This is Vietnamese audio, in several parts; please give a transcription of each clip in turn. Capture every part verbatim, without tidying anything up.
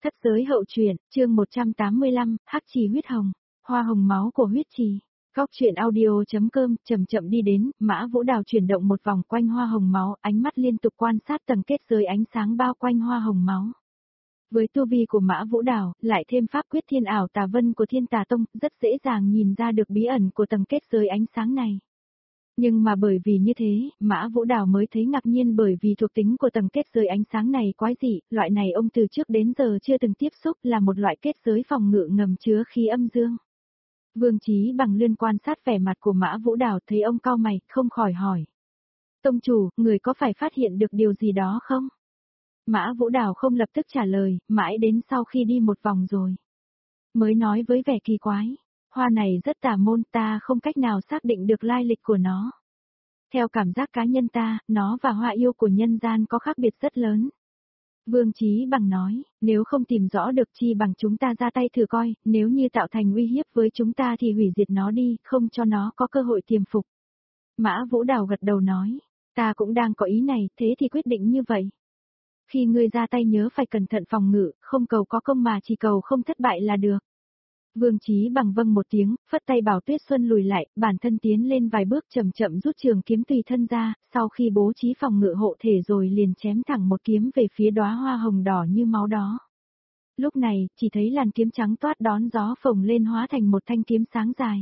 Thất giới hậu truyện, chương một trăm tám mươi lăm, Hắc trì huyết hồng, hoa hồng máu của huyết trì. Góc truyện audio.com, chậm chậm đi đến, Mã Vũ Đào chuyển động một vòng quanh hoa hồng máu, ánh mắt liên tục quan sát tầng kết giới ánh sáng bao quanh hoa hồng máu. Với tu vi của Mã Vũ Đào, lại thêm pháp quyết thiên ảo tà vân của Thiên Tà Tông, rất dễ dàng nhìn ra được bí ẩn của tầng kết giới ánh sáng này. Nhưng mà bởi vì như thế, Mã Vũ Đào mới thấy ngạc nhiên bởi vì thuộc tính của tầng kết giới ánh sáng này quái dị, loại này ông từ trước đến giờ chưa từng tiếp xúc, là một loại kết giới phòng ngự ngầm chứa khí âm dương. Vương Chí Bằng liên quan sát vẻ mặt của Mã Vũ Đào, thấy ông cau mày, không khỏi hỏi. Tông chủ, người có phải phát hiện được điều gì đó không? Mã Vũ Đào không lập tức trả lời, mãi đến sau khi đi một vòng rồi. Mới nói với vẻ kỳ quái. Hoa này rất tà môn, ta không cách nào xác định được lai lịch của nó. Theo cảm giác cá nhân ta, nó và hoa yêu của nhân gian có khác biệt rất lớn. Vương Chí Bằng nói, nếu không tìm rõ được chi bằng chúng ta ra tay thử coi, nếu như tạo thành uy hiếp với chúng ta thì hủy diệt nó đi, không cho nó có cơ hội tiềm phục. Mã Vũ Đào gật đầu nói, ta cũng đang có ý này, thế thì quyết định như vậy. Khi ngươi ra tay nhớ phải cẩn thận phòng ngự, không cầu có công mà chỉ cầu không thất bại là được. Vương Chí Bằng vâng một tiếng, phất tay bảo Tuyết Xuân lùi lại, bản thân tiến lên vài bước chậm chậm rút trường kiếm tùy thân ra, sau khi bố trí phòng ngự hộ thể rồi liền chém thẳng một kiếm về phía đóa hoa hồng đỏ như máu đó. Lúc này, chỉ thấy làn kiếm trắng toát đón gió phồng lên hóa thành một thanh kiếm sáng dài.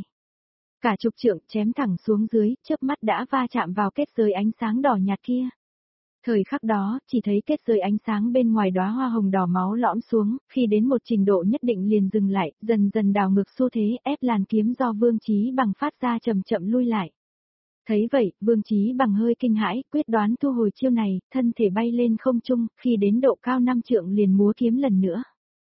Cả chục trượng chém thẳng xuống dưới, chớp mắt đã va chạm vào kết giới ánh sáng đỏ nhạt kia. Thời khắc đó, chỉ thấy kết giới ánh sáng bên ngoài đóa hoa hồng đỏ máu lõm xuống, khi đến một trình độ nhất định liền dừng lại, dần dần đảo ngược xu thế, ép làn kiếm do Vương Chí Bằng phát ra chậm chậm lui lại. Thấy vậy, Vương Chí Bằng hơi kinh hãi, quyết đoán thu hồi chiêu này, thân thể bay lên không trung, khi đến độ cao năm trượng liền múa kiếm lần nữa.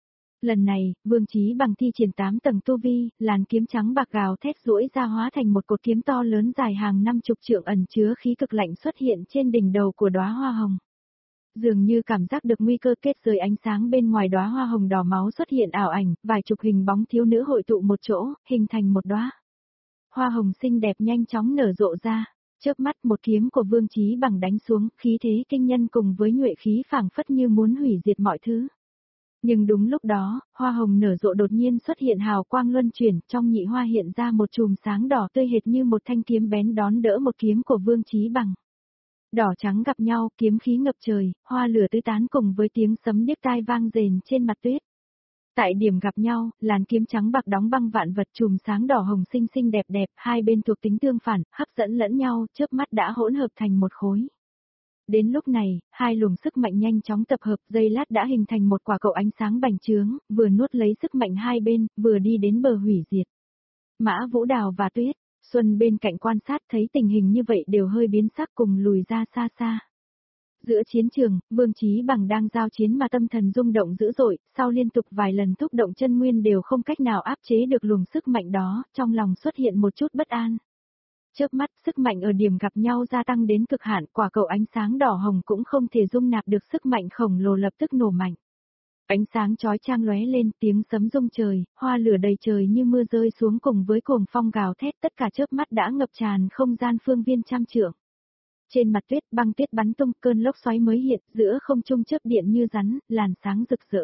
Lần này, Vương Chí Bằng thi triển tám tầng tu vi, làn kiếm trắng bạc gào thét duỗi ra hóa thành một cột kiếm to lớn dài hàng năm chục trượng ẩn chứa khí cực lạnh xuất hiện trên đỉnh đầu của đóa hoa hồng. Dường như cảm giác được nguy cơ kết giới ánh sáng bên ngoài đóa hoa hồng đỏ máu xuất hiện ảo ảnh, vài chục hình bóng thiếu nữ hội tụ một chỗ, hình thành một đóa hoa hồng xinh đẹp nhanh chóng nở rộ ra. Chớp mắt một kiếm của Vương Chí Bằng đánh xuống, khí thế kinh nhân cùng với nhuệ khí phảng phất như muốn hủy diệt mọi thứ. Nhưng đúng lúc đó, hoa hồng nở rộ đột nhiên xuất hiện hào quang luân chuyển, trong nhị hoa hiện ra một chùm sáng đỏ tươi hệt như một thanh kiếm bén đón đỡ một kiếm của Vương Chí Bằng. Đỏ trắng gặp nhau, kiếm khí ngập trời, hoa lửa tứ tán cùng với tiếng sấm điếc tai vang rền trên mặt tuyết. Tại điểm gặp nhau, làn kiếm trắng bạc đóng băng vạn vật, chùm sáng đỏ hồng xinh xinh đẹp đẹp, hai bên thuộc tính tương phản, hấp dẫn lẫn nhau, chớp mắt đã hỗn hợp thành một khối. Đến lúc này, hai luồng sức mạnh nhanh chóng tập hợp, giây lát đã hình thành một quả cầu ánh sáng bành trướng, vừa nuốt lấy sức mạnh hai bên, vừa đi đến bờ hủy diệt. Mã Vũ Đào và Tuyết Xuân bên cạnh quan sát thấy tình hình như vậy đều hơi biến sắc cùng lùi ra xa xa. Giữa chiến trường, Vương Chí Bằng đang giao chiến mà tâm thần rung động dữ dội, sau liên tục vài lần thúc động chân nguyên đều không cách nào áp chế được luồng sức mạnh đó, trong lòng xuất hiện một chút bất an. Chớp mắt, sức mạnh ở điểm gặp nhau gia tăng đến cực hạn, quả cầu ánh sáng đỏ hồng cũng không thể dung nạp được sức mạnh khổng lồ lập tức nổ mạnh. Ánh sáng chói chang lóe lên, tiếng sấm rung trời, hoa lửa đầy trời như mưa rơi xuống cùng với cuồng phong gào thét, tất cả chớp mắt đã ngập tràn không gian phương viên trăm trượng. Trên mặt tuyết, băng tuyết bắn tung, cơn lốc xoáy mới hiện, giữa không trung chớp điện như rắn, làn sáng rực rỡ.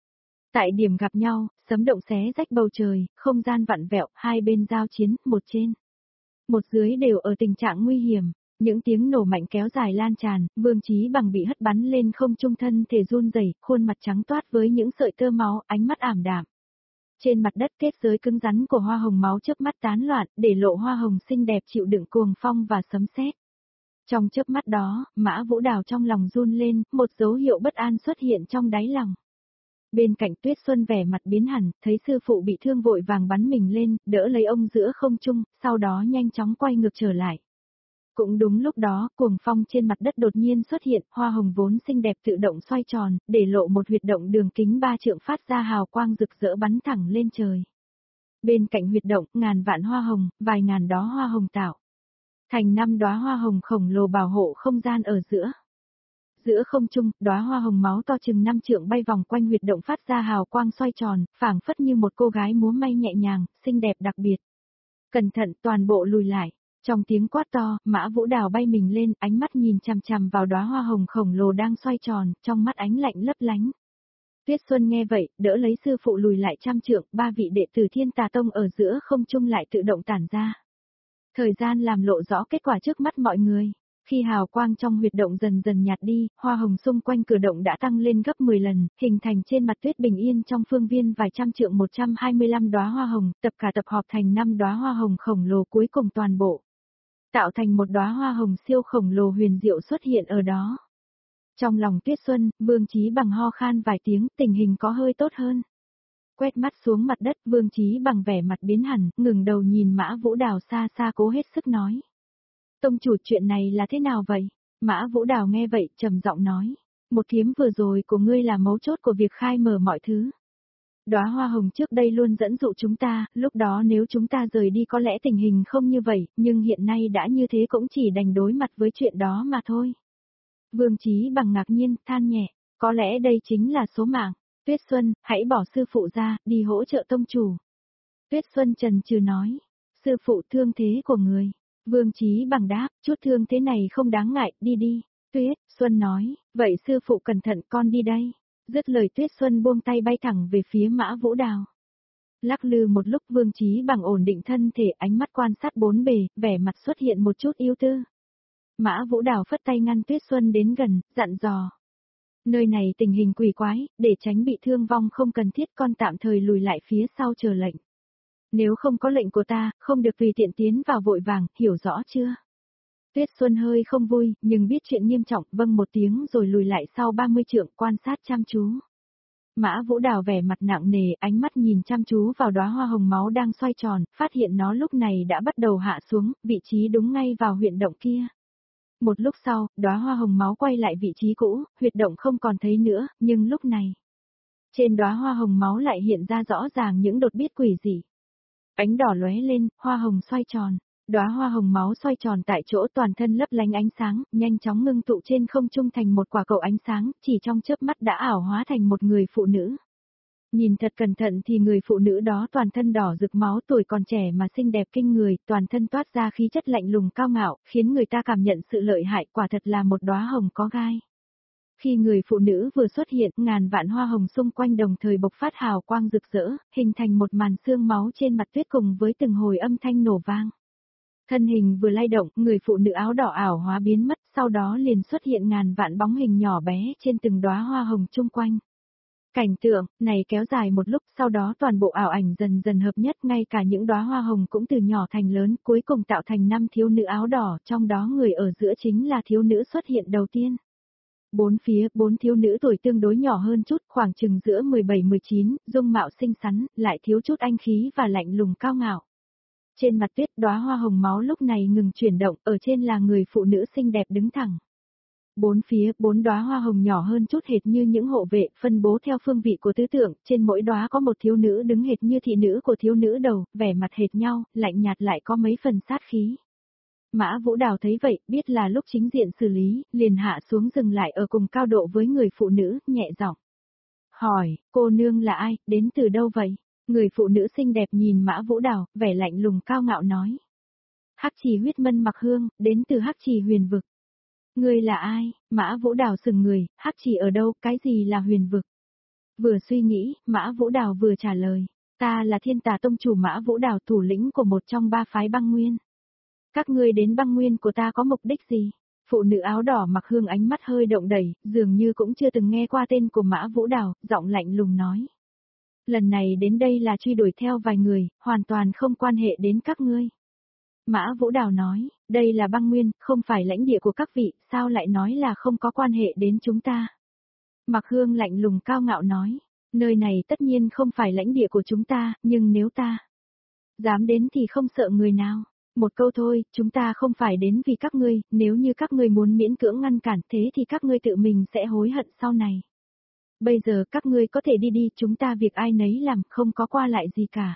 Tại điểm gặp nhau, sấm động xé rách bầu trời, không gian vặn vẹo, hai bên giao chiến, một trên một dưới đều ở tình trạng nguy hiểm, những tiếng nổ mạnh kéo dài lan tràn, Vương Chí Bằng bị hất bắn lên không trung, thân thể run rẩy, khuôn mặt trắng toát với những sợi tơ máu, ánh mắt ảm đạm. Trên mặt đất kết giới cứng rắn của hoa hồng máu chớp mắt tán loạn, để lộ hoa hồng xinh đẹp chịu đựng cuồng phong và sấm sét. Trong chớp mắt đó, Mã Vũ Đào trong lòng run lên, một dấu hiệu bất an xuất hiện trong đáy lòng. Bên cạnh Tuyết Xuân vẻ mặt biến hẳn, thấy sư phụ bị thương vội vàng bắn mình lên, đỡ lấy ông giữa không trung, sau đó nhanh chóng quay ngược trở lại. Cũng đúng lúc đó, cuồng phong trên mặt đất đột nhiên xuất hiện, hoa hồng vốn xinh đẹp tự động xoay tròn, để lộ một huyệt động đường kính ba trượng phát ra hào quang rực rỡ bắn thẳng lên trời. Bên cạnh huyệt động, ngàn vạn hoa hồng, vài ngàn đóa hoa hồng tạo thành năm đóa hoa hồng khổng lồ bảo hộ không gian ở giữa. Giữa không trung, đóa hoa hồng máu to chừng năm trượng bay vòng quanh huyệt động phát ra hào quang xoay tròn, phảng phất như một cô gái múa may nhẹ nhàng, xinh đẹp đặc biệt. Cẩn thận, toàn bộ lùi lại. Trong tiếng quát to, Mã Vũ Đào bay mình lên, ánh mắt nhìn chằm chằm vào đóa hoa hồng khổng lồ đang xoay tròn, trong mắt ánh lạnh lấp lánh. Tuyết Xuân nghe vậy, đỡ lấy sư phụ lùi lại trăm trượng, ba vị đệ tử Thiên Tà Tông ở giữa không trung lại tự động tản ra. Thời gian làm lộ rõ kết quả trước mắt mọi người. Khi hào quang trong huyệt động dần dần nhạt đi, hoa hồng xung quanh cửa động đã tăng lên gấp mười lần, hình thành trên mặt tuyết bình yên trong phương viên vài trăm trượng một trăm hai mươi lăm đóa hoa hồng, tập cả tập hợp thành năm đóa hoa hồng khổng lồ cuối cùng toàn bộ. Tạo thành một đóa hoa hồng siêu khổng lồ huyền diệu xuất hiện ở đó. Trong lòng Tuyết Xuân, Vương Chí Bằng ho khan vài tiếng, tình hình có hơi tốt hơn. Quét mắt xuống mặt đất, Vương Chí Bằng vẻ mặt biến hẳn, ngừng đầu nhìn Mã Vũ Đào xa xa cố hết sức nói. Tông chủ, chuyện này là thế nào vậy? Mã Vũ Đào nghe vậy, trầm giọng nói. Một kiếm vừa rồi của ngươi là mấu chốt của việc khai mở mọi thứ. Đóa hoa hồng trước đây luôn dẫn dụ chúng ta, lúc đó nếu chúng ta rời đi có lẽ tình hình không như vậy, nhưng hiện nay đã như thế cũng chỉ đành đối mặt với chuyện đó mà thôi. Vương Chí Bằng ngạc nhiên, than nhẹ, có lẽ đây chính là số mạng. Tuyết Xuân, hãy bỏ sư phụ ra, đi hỗ trợ tông chủ. Tuyết Xuân trần trừ nói, sư phụ thương thế của người. Vương Chí Bằng đáp, chút thương thế này không đáng ngại, đi đi. Tuyết Xuân nói, vậy sư phụ cẩn thận, con đi đây. Dứt lời Tuyết Xuân buông tay bay thẳng về phía Mã Vũ Đào. Lắc lư một lúc Vương Chí Bằng ổn định thân thể, ánh mắt quan sát bốn bề, vẻ mặt xuất hiện một chút yêu tư. Mã Vũ Đào phất tay ngăn Tuyết Xuân đến gần, dặn dò. Nơi này tình hình quỷ quái, để tránh bị thương vong không cần thiết con tạm thời lùi lại phía sau chờ lệnh. Nếu không có lệnh của ta, không được tùy tiện tiến vào vội vàng, hiểu rõ chưa? Tuyết Xuân hơi không vui, nhưng biết chuyện nghiêm trọng, vâng một tiếng rồi lùi lại sau ba mươi trượng quan sát chăm chú. Mã Vũ Đào vẻ mặt nặng nề, ánh mắt nhìn chăm chú vào đóa hoa hồng máu đang xoay tròn, phát hiện nó lúc này đã bắt đầu hạ xuống, vị trí đúng ngay vào huyệt động kia. Một lúc sau, đóa hoa hồng máu quay lại vị trí cũ, huyệt động không còn thấy nữa, nhưng lúc này, trên đóa hoa hồng máu lại hiện ra rõ ràng những đột biết quỷ dị. Ánh đỏ lóe lên, hoa hồng xoay tròn. Đóa hoa hồng máu xoay tròn tại chỗ, toàn thân lấp lánh ánh sáng, nhanh chóng ngưng tụ trên không trung thành một quả cầu ánh sáng, chỉ trong chớp mắt đã ảo hóa thành một người phụ nữ. Nhìn thật cẩn thận thì người phụ nữ đó toàn thân đỏ rực máu, tuổi còn trẻ mà xinh đẹp kinh người, toàn thân toát ra khí chất lạnh lùng cao ngạo, khiến người ta cảm nhận sự lợi hại, quả thật là một đóa hồng có gai. Khi người phụ nữ vừa xuất hiện, ngàn vạn hoa hồng xung quanh đồng thời bộc phát hào quang rực rỡ, hình thành một màn sương máu trên mặt tuyết cùng với từng hồi âm thanh nổ vang. Thân hình vừa lay động, người phụ nữ áo đỏ ảo hóa biến mất, sau đó liền xuất hiện ngàn vạn bóng hình nhỏ bé trên từng đóa hoa hồng chung quanh. Cảnh tượng này kéo dài một lúc, sau đó toàn bộ ảo ảnh dần dần hợp nhất, ngay cả những đóa hoa hồng cũng từ nhỏ thành lớn, cuối cùng tạo thành năm thiếu nữ áo đỏ, trong đó người ở giữa chính là thiếu nữ xuất hiện đầu tiên. Bốn phía, bốn thiếu nữ tuổi tương đối nhỏ hơn chút, khoảng chừng giữa mười bảy mười chín, dung mạo xinh xắn, lại thiếu chút anh khí và lạnh lùng cao ngạo. Trên mặt tuyết, đóa hoa hồng máu lúc này ngừng chuyển động, ở trên là người phụ nữ xinh đẹp đứng thẳng. Bốn phía, bốn đóa hoa hồng nhỏ hơn chút hệt như những hộ vệ, phân bố theo phương vị của tứ tượng, trên mỗi đóa có một thiếu nữ đứng hệt như thị nữ của thiếu nữ đầu, vẻ mặt hệt nhau, lạnh nhạt lại có mấy phần sát khí. Mã Vũ Đào thấy vậy, biết là lúc chính diện xử lý, liền hạ xuống dừng lại ở cùng cao độ với người phụ nữ, nhẹ giọng. Hỏi, cô nương là ai, đến từ đâu vậy? Người phụ nữ xinh đẹp nhìn Mã Vũ Đào, vẻ lạnh lùng cao ngạo nói. Hắc Trì huyết mân mặc hương, đến từ Hắc Trì huyền vực. Ngươi là ai? Mã Vũ Đào sừng người, Hắc Trì ở đâu, cái gì là huyền vực? Vừa suy nghĩ, Mã Vũ Đào vừa trả lời. Ta là Thiên Tà Tông chủ Mã Vũ Đào, thủ lĩnh của một trong ba phái băng nguyên. Các ngươi đến băng nguyên của ta có mục đích gì? Phụ nữ áo đỏ mặc hương ánh mắt hơi động đẩy, dường như cũng chưa từng nghe qua tên của Mã Vũ Đào, giọng lạnh lùng nói. Lần này đến đây là truy đuổi theo vài người, hoàn toàn không quan hệ đến các ngươi. Mã Vũ Đào nói, đây là băng nguyên, không phải lãnh địa của các vị, sao lại nói là không có quan hệ đến chúng ta? Mặc hương lạnh lùng cao ngạo nói, nơi này tất nhiên không phải lãnh địa của chúng ta, nhưng nếu ta dám đến thì không sợ người nào. Một câu thôi, chúng ta không phải đến vì các ngươi, nếu như các ngươi muốn miễn cưỡng ngăn cản thế thì các ngươi tự mình sẽ hối hận sau này. Bây giờ các ngươi có thể đi đi, chúng ta việc ai nấy làm, không có qua lại gì cả.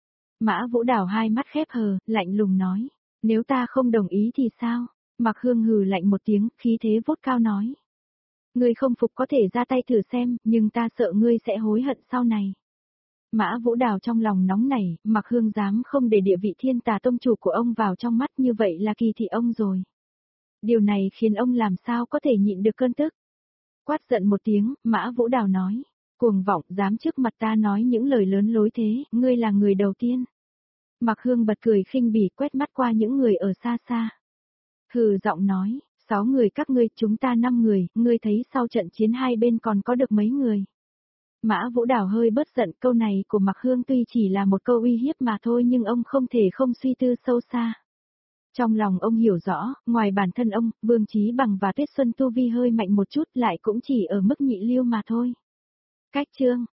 Mã Vũ Đào hai mắt khép hờ, lạnh lùng nói, nếu ta không đồng ý thì sao? Mặc hương hừ lạnh một tiếng, khí thế vốt cao nói. Ngươi không phục có thể ra tay thử xem, nhưng ta sợ ngươi sẽ hối hận sau này. Mã Vũ Đào trong lòng nóng nảy, Mặc hương dám không để địa vị Thiên Tà Tông chủ của ông vào trong mắt, như vậy là kỳ thị ông rồi. Điều này khiến ông làm sao có thể nhịn được cơn tức. Quát giận một tiếng, Mã Vũ Đào nói, Cuồng vọng, dám trước mặt ta nói những lời lớn lối thế, ngươi là người đầu tiên. Mạc Hương bật cười khinh bỉ quét mắt qua những người ở xa xa. Hừ giọng nói, sáu người các ngươi, chúng ta năm người, ngươi thấy sau trận chiến hai bên còn có được mấy người. Mã Vũ Đào hơi bớt giận, câu này của Mạc Hương tuy chỉ là một câu uy hiếp mà thôi nhưng ông không thể không suy tư sâu xa. Trong lòng ông hiểu rõ, ngoài bản thân ông, Vương Chí Bằng và Tuyết Xuân tu vi hơi mạnh một chút lại cũng chỉ ở mức nhị lưu mà thôi. Cách chương